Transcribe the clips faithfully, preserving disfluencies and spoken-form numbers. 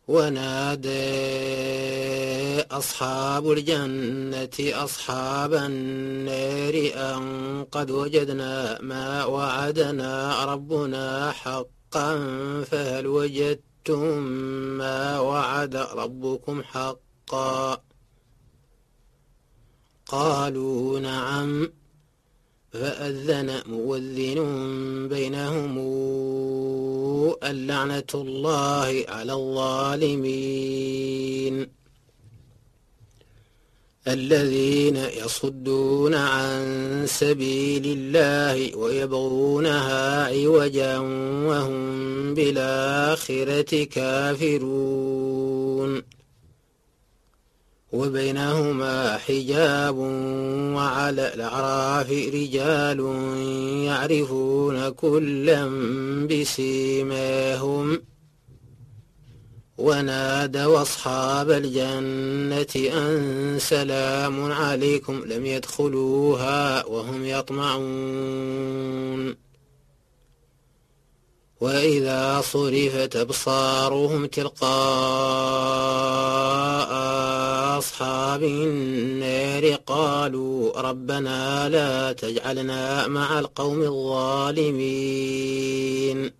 ونادى أصحاب الجنة أصحاب النار أن قد وجدنا ما وعدنا ربنا حقا فهل وجدتم ما وعد ربكم حقا؟ قالوا نعم. فأذن مؤذن بينهم اللعنة الله على الظالمين الذين يصدون عن سبيل الله ويبغونها عوجا وهم بالآخرة كافرون وبينهما حجاب وعلى الأعراف رجال يعرفون كلا بسيماهم ونادوا أصحاب الجنة أن سلام عليكم لم يدخلوها وهم يطمعون وإذا صرفت أبصارهم تلقاء أصحاب النار قالوا ربنا لا تجعلنا مع القوم الظالمين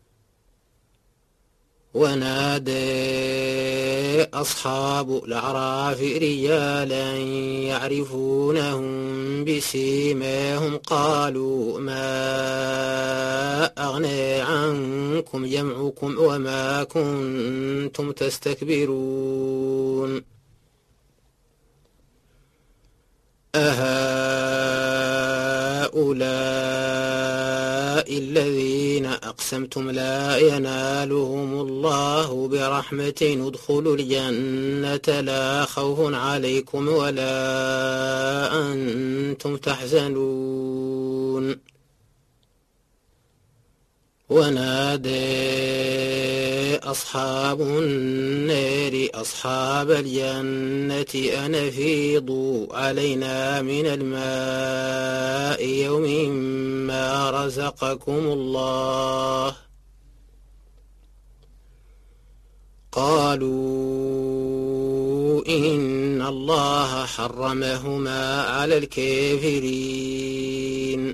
ونادى أصحاب الأعراف رجالا يعرفونهم بسيماهم قالوا ما أغنى عنكم جمعكم وما كنتم تستكبرون أهؤلاء الذين أقسمتم لا ينالهم الله برحمة ادخلوا الجنة لا خوف عليكم ولا أنتم تحزنون ونادى أصحاب النار أصحاب الجنة أن أفيضوا علينا من الماء يوم ما رزقكم الله قالوا إن الله حرمهما على الكافرين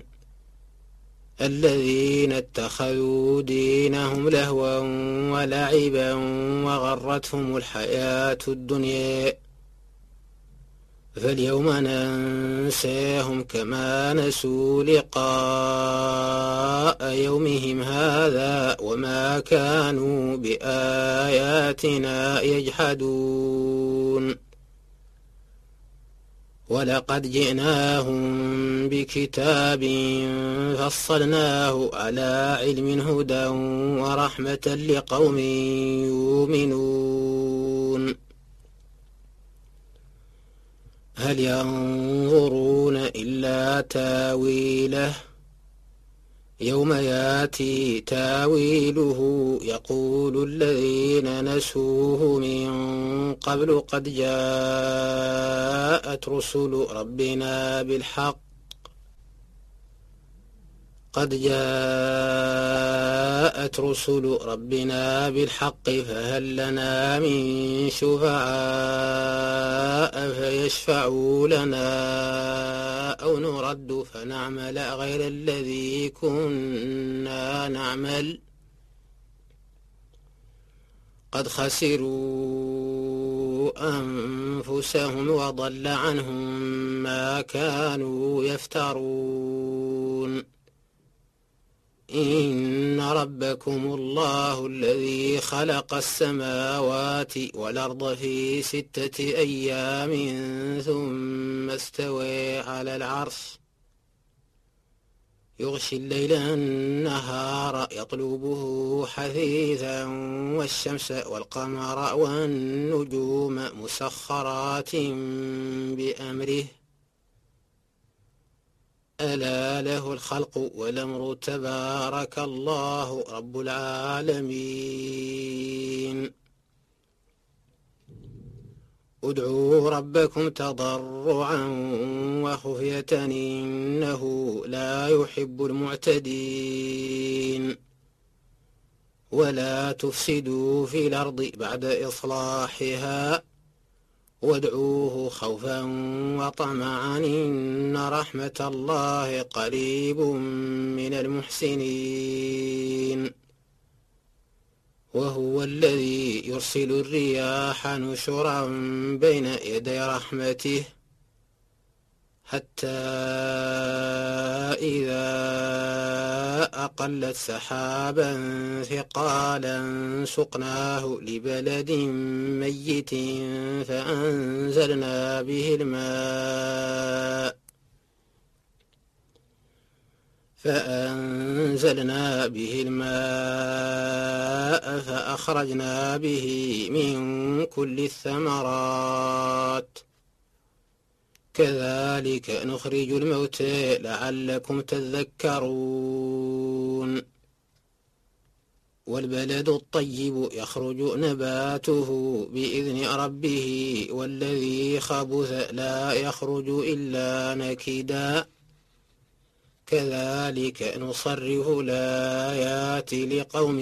الذين اتخذوا دينهم لهوا ولعبا وغرتهم الحياة الدنيا فاليوم ننساهم كما نسوا لقاء يومهم هذا وما كانوا بآياتنا يجحدون ولقد جئناهم بكتاب فصلناه على علم هدى ورحمة لقوم يؤمنون هل ينظرون إلا تاويله يوم ياتي تاويله يقول الذين نسوه من قبل قد جاءت رسل ربنا بالحق قد جاءت رسل ربنا بالحق فهل لنا من شفعاء فيشفعوا لنا أو نرد فنعمل غير الذي كنا نعمل قد خسروا أنفسهم وضل عنهم ما كانوا يفترون إن ربكم الله الذي خلق السماوات والأرض في ستة أيام ثم استوى على العرش يغشي الليل النهار يطلبه حثيثا والشمس والقمر والنجوم مسخرات بأمره ألا له الخلق والأمر تبارك الله رب العالمين ادعوا ربكم تضرعا وخفية إنه لا يحب المعتدين ولا تفسدوا في الأرض بعد إصلاحها وادعوه خوفا وطمعا إن رحمة الله قريب من المحسنين وهو الذي يرسل الرياح نشرا بين يدي رحمته حتى إذا أقلت سحابا ثقالا سقناه لبلد ميت فأنزلنا به الماء فأنزلنا به الماء فأخرجنا به من كل الثمرات كذلك نخرج الموتى لعلكم تذكرون والبلد الطيب يخرج نباته بإذن ربه والذي خبث لا يخرج إلا نكدا كذلك نصرف الآيات لقوم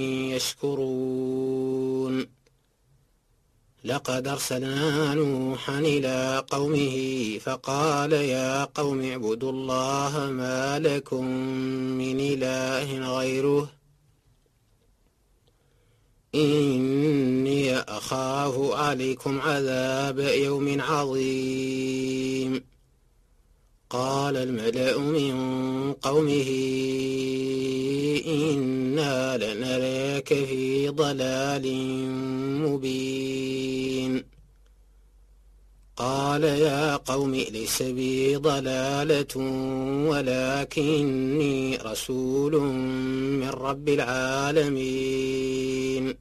يشكرون لقد أرسلنا نوحا إلى قومه فقال يا قوم اعبدوا الله ما لكم من إله غيره إني أخاف عليكم عذاب يوم عظيم قال الملأ من قومه إنا لنراك في ضلال مبين قال يا قوم ليس بي ضلالة ولكني رسول من رب العالمين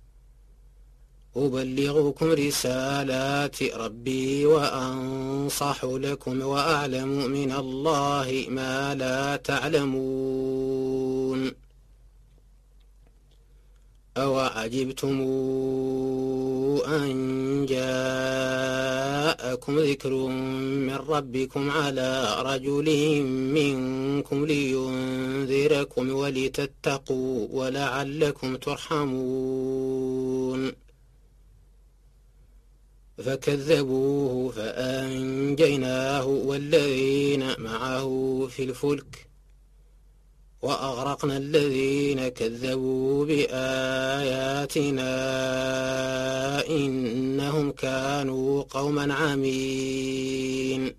أبلغكم رسالات ربي وأنصح لكم وأعلم من الله ما لا تعلمون أوعجبتم أن جاءكم ذكر من ربكم على رجل منكم لينذركم ولتتقوا ولعلكم ترحمون فكذبوه فأنجيناه والذين معه في الفلك وأغرقنا الذين كذبوا بآياتنا إنهم كانوا قوما عمين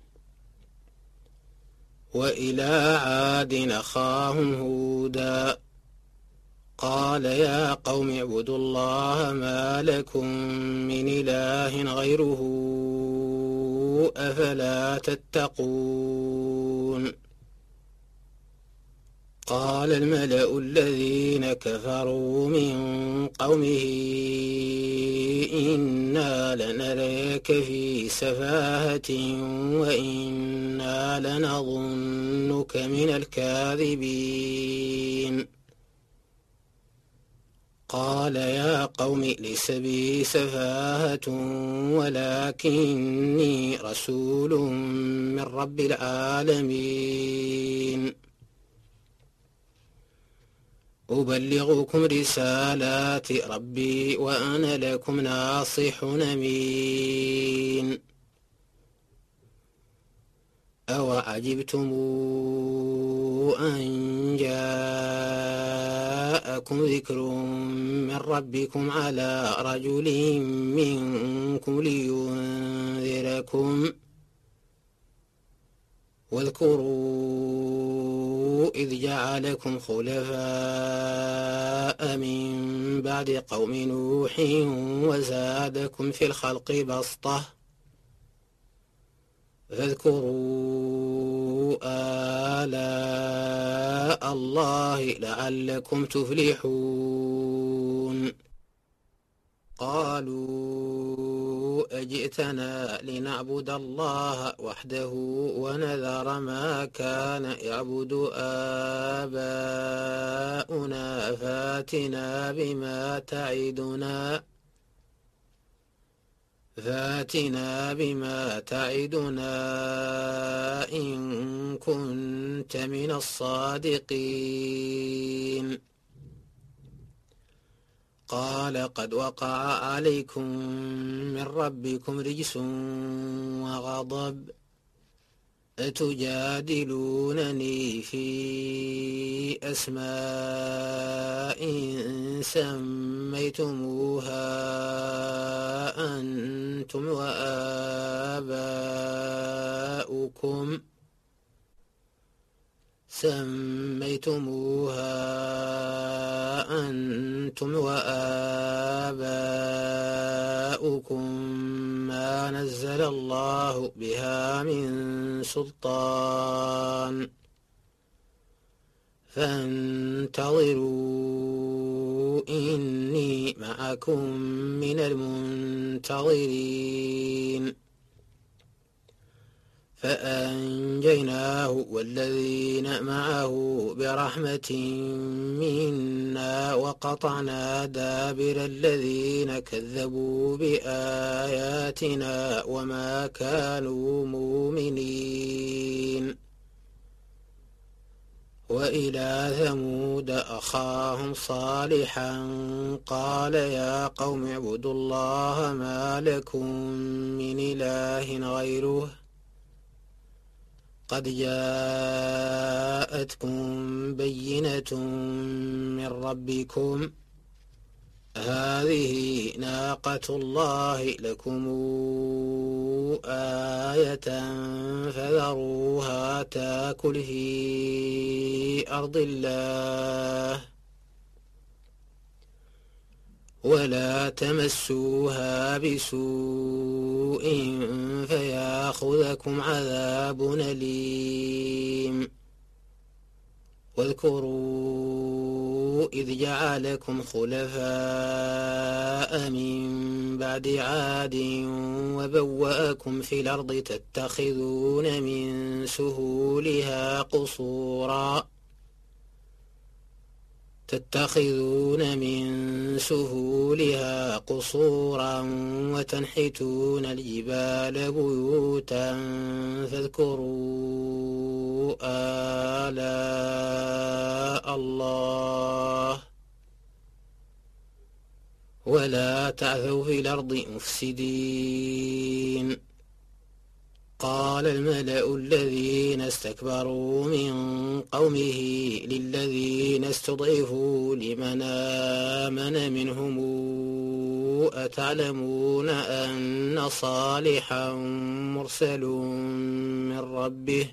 وإلى عاد أخاهم هودا قال يا قوم اعبدوا الله ما لكم من إله غيره أفلا تتقون قال الملأ الذين كفروا من قومه إنا لنراك في سفاهة وإنا لنظنك من الكاذبين قال يا قوم ليس بي سفاهة ولكني رسول من رب العالمين أبلغكم رسالات ربي وأنا لكم ناصح أمين أوعجبتم أن جاءكم ذكر من ربكم على رجل منكم لينذركم واذكروا إذ جعلكم خلفاء من بعد قوم نوح وزادكم في الخلق بسطة فاذكروا آلاء الله لعلكم تفلحون قالوا أجئتنا لنعبد الله وحده ونذر ما كان يعبد آباؤنا فاتنا بما تعدنا فاتنا بما تعدنا إن كنت من الصادقين قال قد وقع عليكم من ربكم رجس وغضب أتجادلونني في أسماء سميتموها أنتم وآباؤكم سميتموها أنتم وآباؤكم ما نزل الله بها من سلطان فانتظروا إني معكم من المنتظرين فأنجيناه والذين معه برحمة منا وقطعنا دابر الذين كذبوا بآياتنا وما كانوا مؤمنين وإلى ثمود أخاهم صالحا قال يا قوم اعبدوا الله ما لكم من إله غيره قد جاءتكم بينة من ربكم هذه ناقة الله لكم آية فذروها تاكل في أرض الله ولا تمسوها بسوء فياخذكم عذاب أليم واذكروا إذ جعلكم خلفاء من بعد عاد وبوأكم في الأرض تتخذون من سهولها قصورا تتخذون من سهولها قصورا وتنحتون الجبال بيوتا فاذكروا آلاء الله ولا تعثوا في الأرض مفسدين قال الملأ الذين استكبروا من قومه للذين استضعفوا لمن آمن منهم أتعلمون أن صالحا مرسل من ربه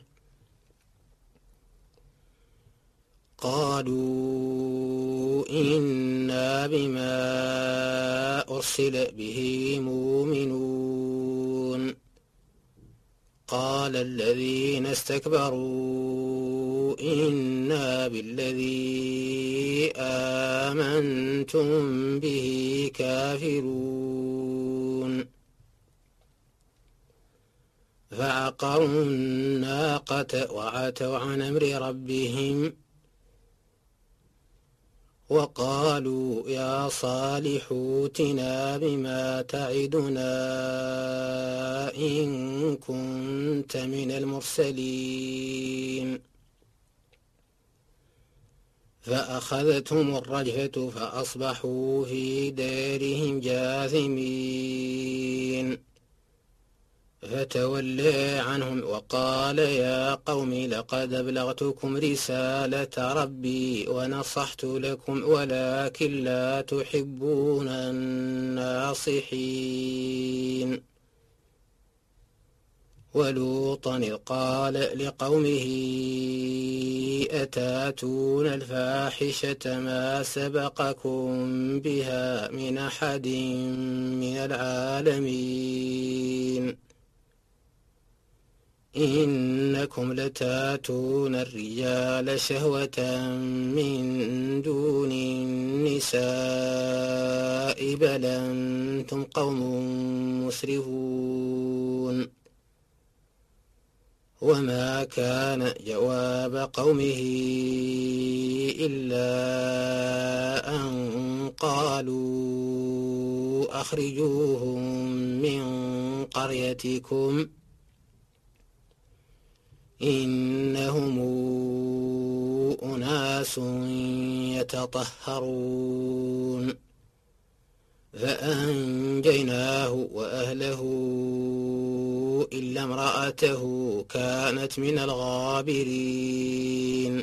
قالوا إنا بما أرسل به مؤمنون قال الذين استكبروا إنا بالذي آمنتم به كافرون فعقروا الناقة وعتوا عن أمر ربهم وقالوا يا صالح ائتنا بما تعدنا إن كنت من المرسلين فأخذتهم الرجفة فأصبحوا في دارهم جاثمين فتولى عنهم وقال يا قوم لقد أبلغتكم رسالة ربي ونصحت لكم ولكن لا تحبون الناصحين ولوطا إذ قال لقومه أتاتون الفاحشة ما سبقكم بها من أحد من العالمين إنكم لتاتون الرجال شهوة من دون النساء بل أنتم قوم مسرفون وما كان جواب قومه إلا أن قالوا أخرجوهم من قريتكم إنهم أناس يتطهرون فأنجيناه وأهله إلا امرأته كانت من الغابرين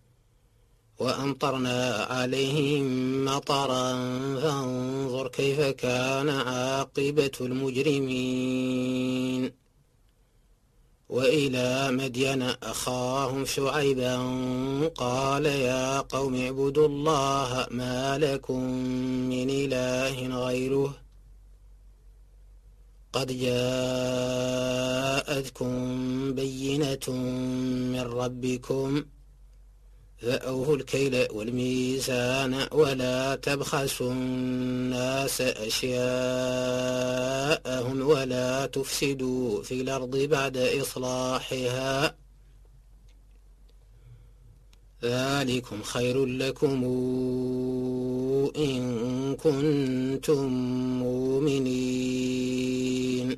وأمطرنا عليهم مطرا فانظر كيف كان عاقبة المجرمين وإلى مدين أخاهم شعيبا قال يا قوم اعبدوا الله ما لكم من إله غيره قد جاءتكم بينة من ربكم فأوفوا الكيل والميزان ولا تبخسوا الناس أشياءهم ولا تفسدوا في الأرض بعد إصلاحها ذلكم خير لكم إن كنتم مؤمنين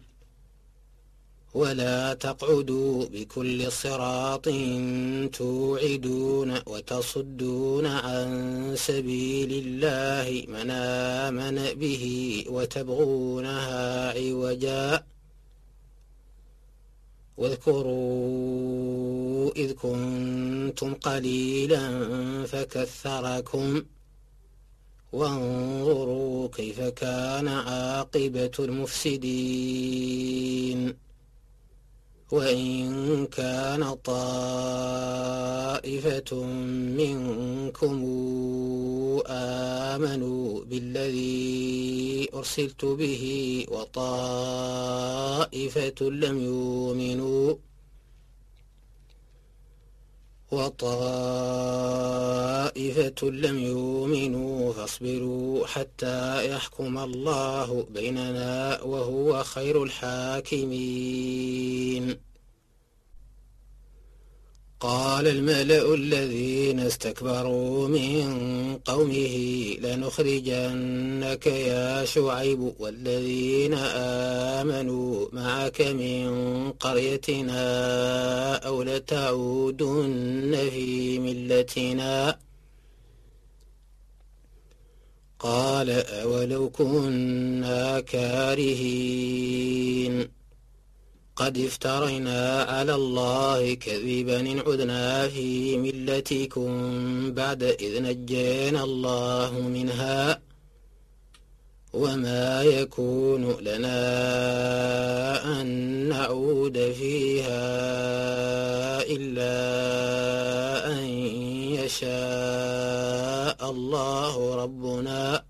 ولا تقعدوا بكل صراط توعدون وتصدون عن سبيل الله من آمن به وتبغونها عوجا واذكروا إذ كنتم قليلا فكثركم وانظروا كيف كان عاقبة المفسدين وإن كان طائفة منكم آمنوا بالذي أرسلت به وطائفة لم يؤمنوا وطائفة لم يؤمنوا فاصبروا حتى يحكم الله بيننا وهو خير الحاكمين قال الملأ الذين استكبروا من قومه لنخرجنك يا شعيب والذين آمنوا معك من قريتنا أو لتعودن في ملتنا قال أولو كنا كارهين قد افترينا على الله كذبا إن عدنا في ملتكم بعد إذ نجينا الله منها وما يكون لنا أن نعود فيها إلا أن يشاء الله ربنا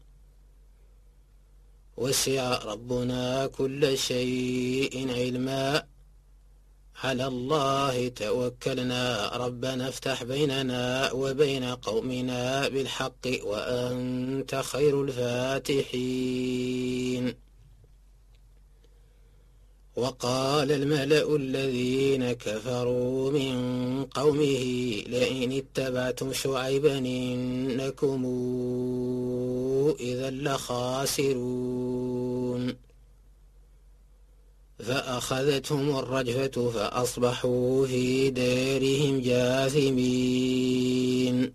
وسع ربنا كل شيء علما على الله توكلنا ربنا افتح بيننا وبين قومنا بالحق وأنت خير الفاتحين وقال الملأ الذين كفروا من قومه لئن اتبعتم شعيبا إنكم إذا لخاسرون فأخذتهم الرجفة فأصبحوا في دارهم جاثمين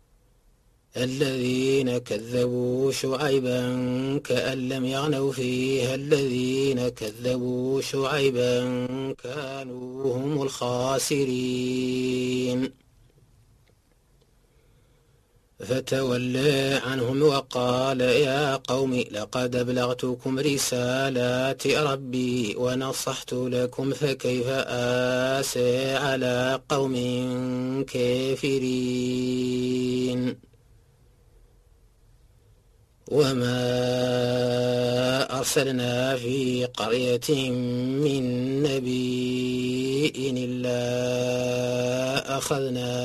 الذين كذبوا شعيبا كأن لم يغنوا فيها الذين كذبوا شعيبا كانوا هم الخاسرين فتولى عنهم وقال يا قوم لقد أبلغتكم رسالات ربي ونصحت لكم فكيف آسى على قوم كافرين وما أرسلنا في قرية من نبي إلا أخذنا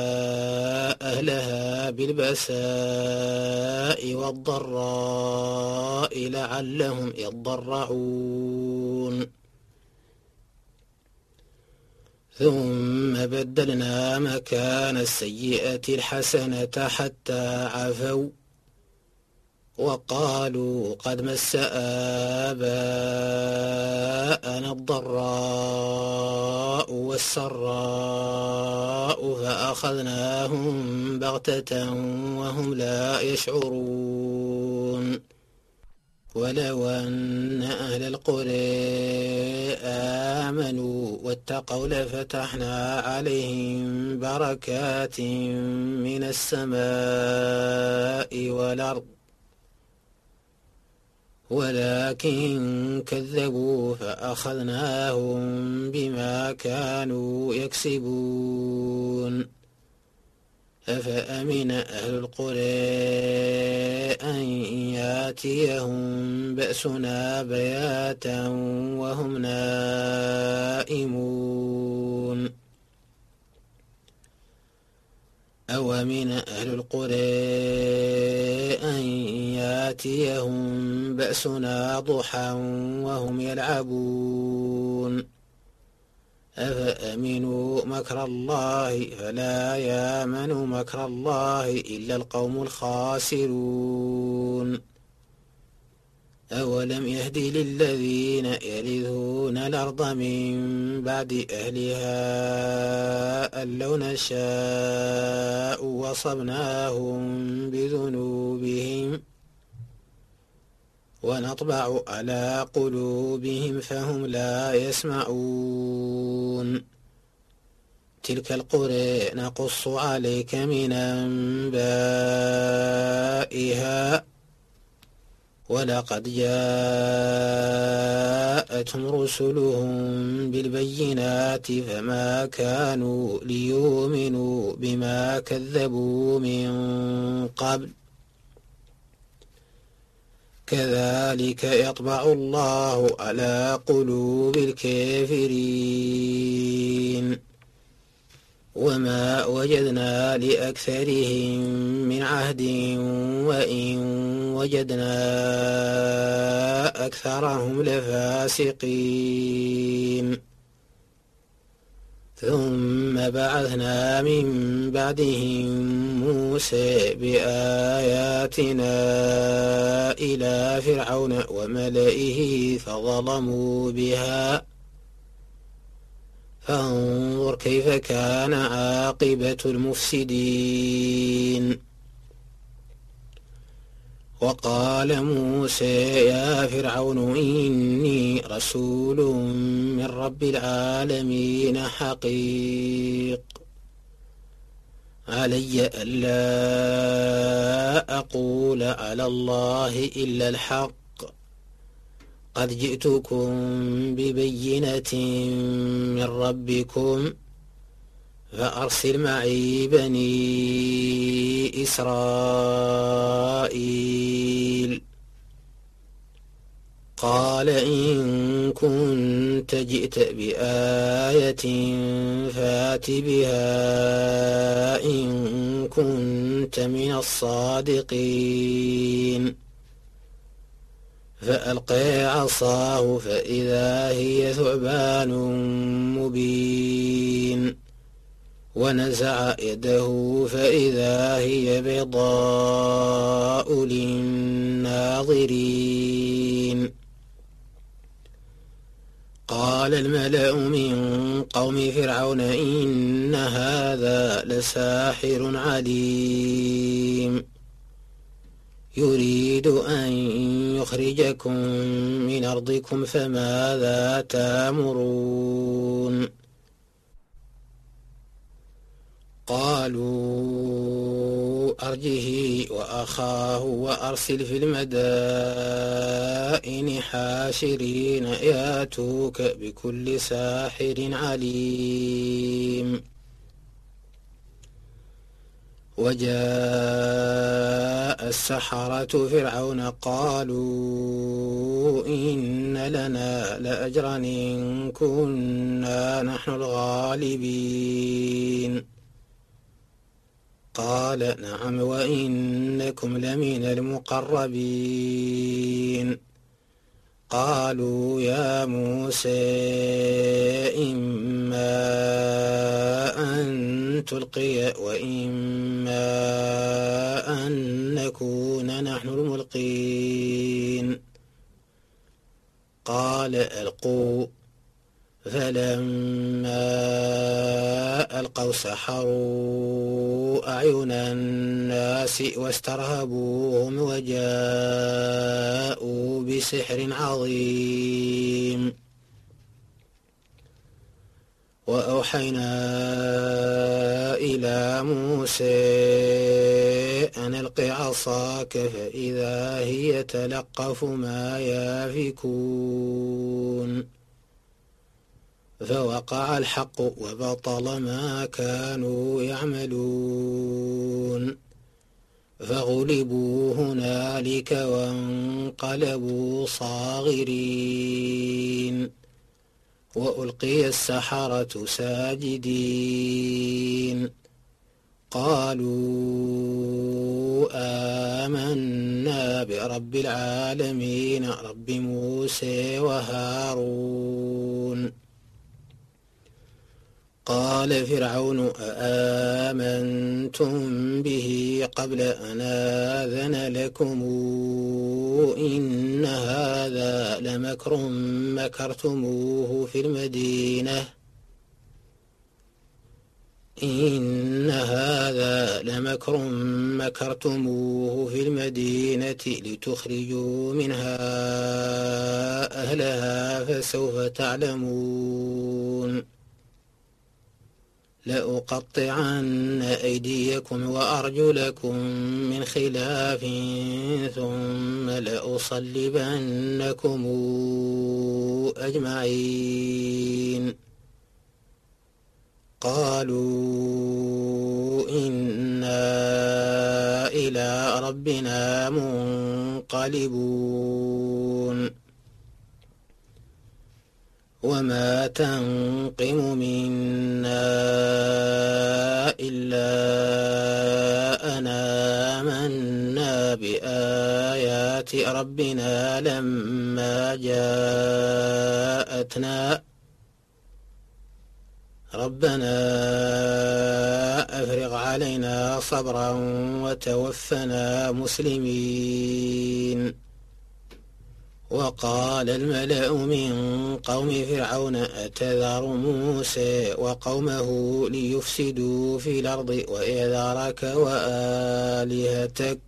أهلها بالبأساء والضراء لعلهم يضرعون ثم بدلنا مكان السيئة الحسنة حتى عفوا وقالوا قد مس آباءنا الضراء والسراء فأخذناهم بغتة وهم لا يشعرون ولو أن أهل القرى آمنوا واتقوا لفتحنا عليهم بركات من السماء والأرض ولكن كذبوا فأخذناهم بما كانوا يكسبون أفأمن أهل القرى أن ياتيهم بأسنا بياتا وهم نائمون أومن أهل القرى أن ياتيهم بأسنا ضحى وهم يلعبون أفأمنوا مكر الله فلا يامن مكر الله إلا القوم الخاسرون أولم يهد للذين يرثون الأرض من بعد أهلها أن لو نشاء وصبناهم بذنوبهم ونطبع على قلوبهم فهم لا يسمعون تلك القرى نقص عليك من أنبائها ولقد جاءتهم رسلهم بالبينات فما كانوا ليؤمنوا بما كذبوا من قبل كذلك يطبع الله على قلوب الكافرين وما وجدنا لأكثرهم من عهد وإن وجدنا أكثرهم لفاسقين ثم بعثنا من بعدهم موسى بآياتنا إلى فرعون وملئه فظلموا بها فانظر كيف كان عاقبة المفسدين وقال موسى يا فرعون إني رسول من رب العالمين حقيق علي ألا أقول على الله إلا الحق قد جئتكم ببينة من ربكم فأرسل معي بني إسرائيل قال إن كنت جئت بآية فات بها إن كنت من الصادقين فألقى عصاه فإذا هي ثعبان مبين ونزع يده فإذا هي بيضاء للناظرين قال الملأ من قوم فرعون إن هذا لساحر عليم يريد أن يخرجكم من أرضكم فماذا تأمرون قالوا أرجه وأخاه وأرسل في المدائن حاشرين ياتوك بكل ساحر عليم وجاء السحرة فرعون قالوا إن لنا لأجرا إن كنا نحن الغالبين قال نعم وإنكم لمن المقربين قالوا يا موسى إما أن تلقي وإما أن نكون نحن الملقين قال ألقوا فلما ألقوا سحروا أعين الناس واسترهبوهم وجاءوا بسحر عظيم. وأوحينا إلى موسى أن ألق عصاك فإذا هي تلقف ما يافكون. فوقع الحق وبطل ما كانوا يعملون. فغلبوا هنالك وانقلبوا صاغرين. وألقي السحرة ساجدين قالوا آمنا برب العالمين رب موسى وهارون. قال فرعون آمنتم به قبل أن آذن لكم إن هذا لمكر مكرتموه في المدينة إن هذا لمكر مكرتموه في المدينة لتخرجوا منها أهلها فسوف تعلمون. لأقطعن أيديكم وأرجلكم من خلاف ثم لأصلبنكم أجمعين. قالوا إنا إلى ربنا منقلبون. وما تنقم منا إلا أن آمنا بآيات ربنا لما جاءتنا ربنا أفرغ علينا صبرا وتوفنا مسلمين. وقال الملأ من قوم فرعون أتذر موسى وقومه ليفسدوا في الأرض ويذرك وآلهتك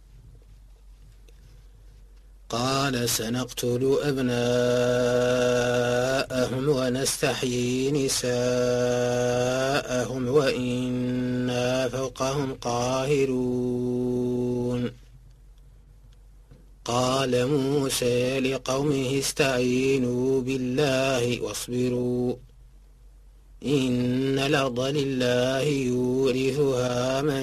قال سنقتل أبناءهم ونستحيي نساءهم وإنا فوقهم قاهرون. قال موسى لقومه استعينوا بالله واصبروا إن الأرض لله يورثها من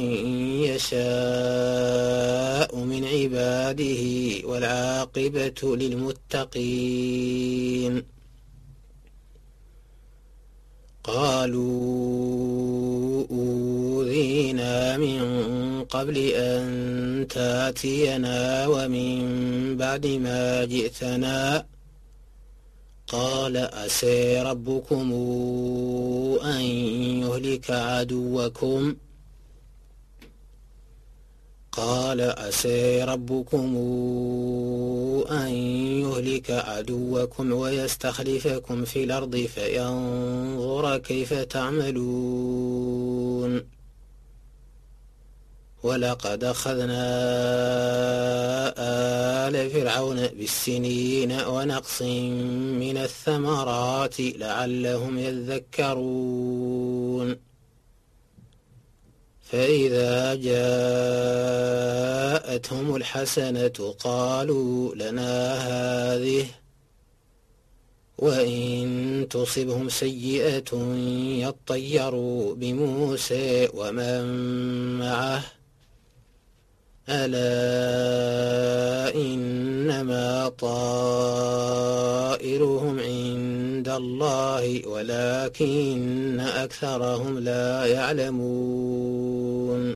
يشاء من عباده والعاقبة للمتقين. قالوا أوذينا من قبل أن تاتينا ومن بعد ما جئتنا قال عسى ربكم أن يهلك عدوكم قال عسى ربكم أن يهلك عدوكم ويستخلفكم في الأرض فينظر كيف تعملون. ولقد أخذنا آل فرعون بالسنين ونقص من الثمرات لعلهم يذكرون. فإذا جاءتهم الحسنة قالوا لنا هذه وإن تصبهم سيئة يطيروا بموسى ومن معه ألا إنما طائرهم عند الله ولكن أكثرهم لا يعلمون.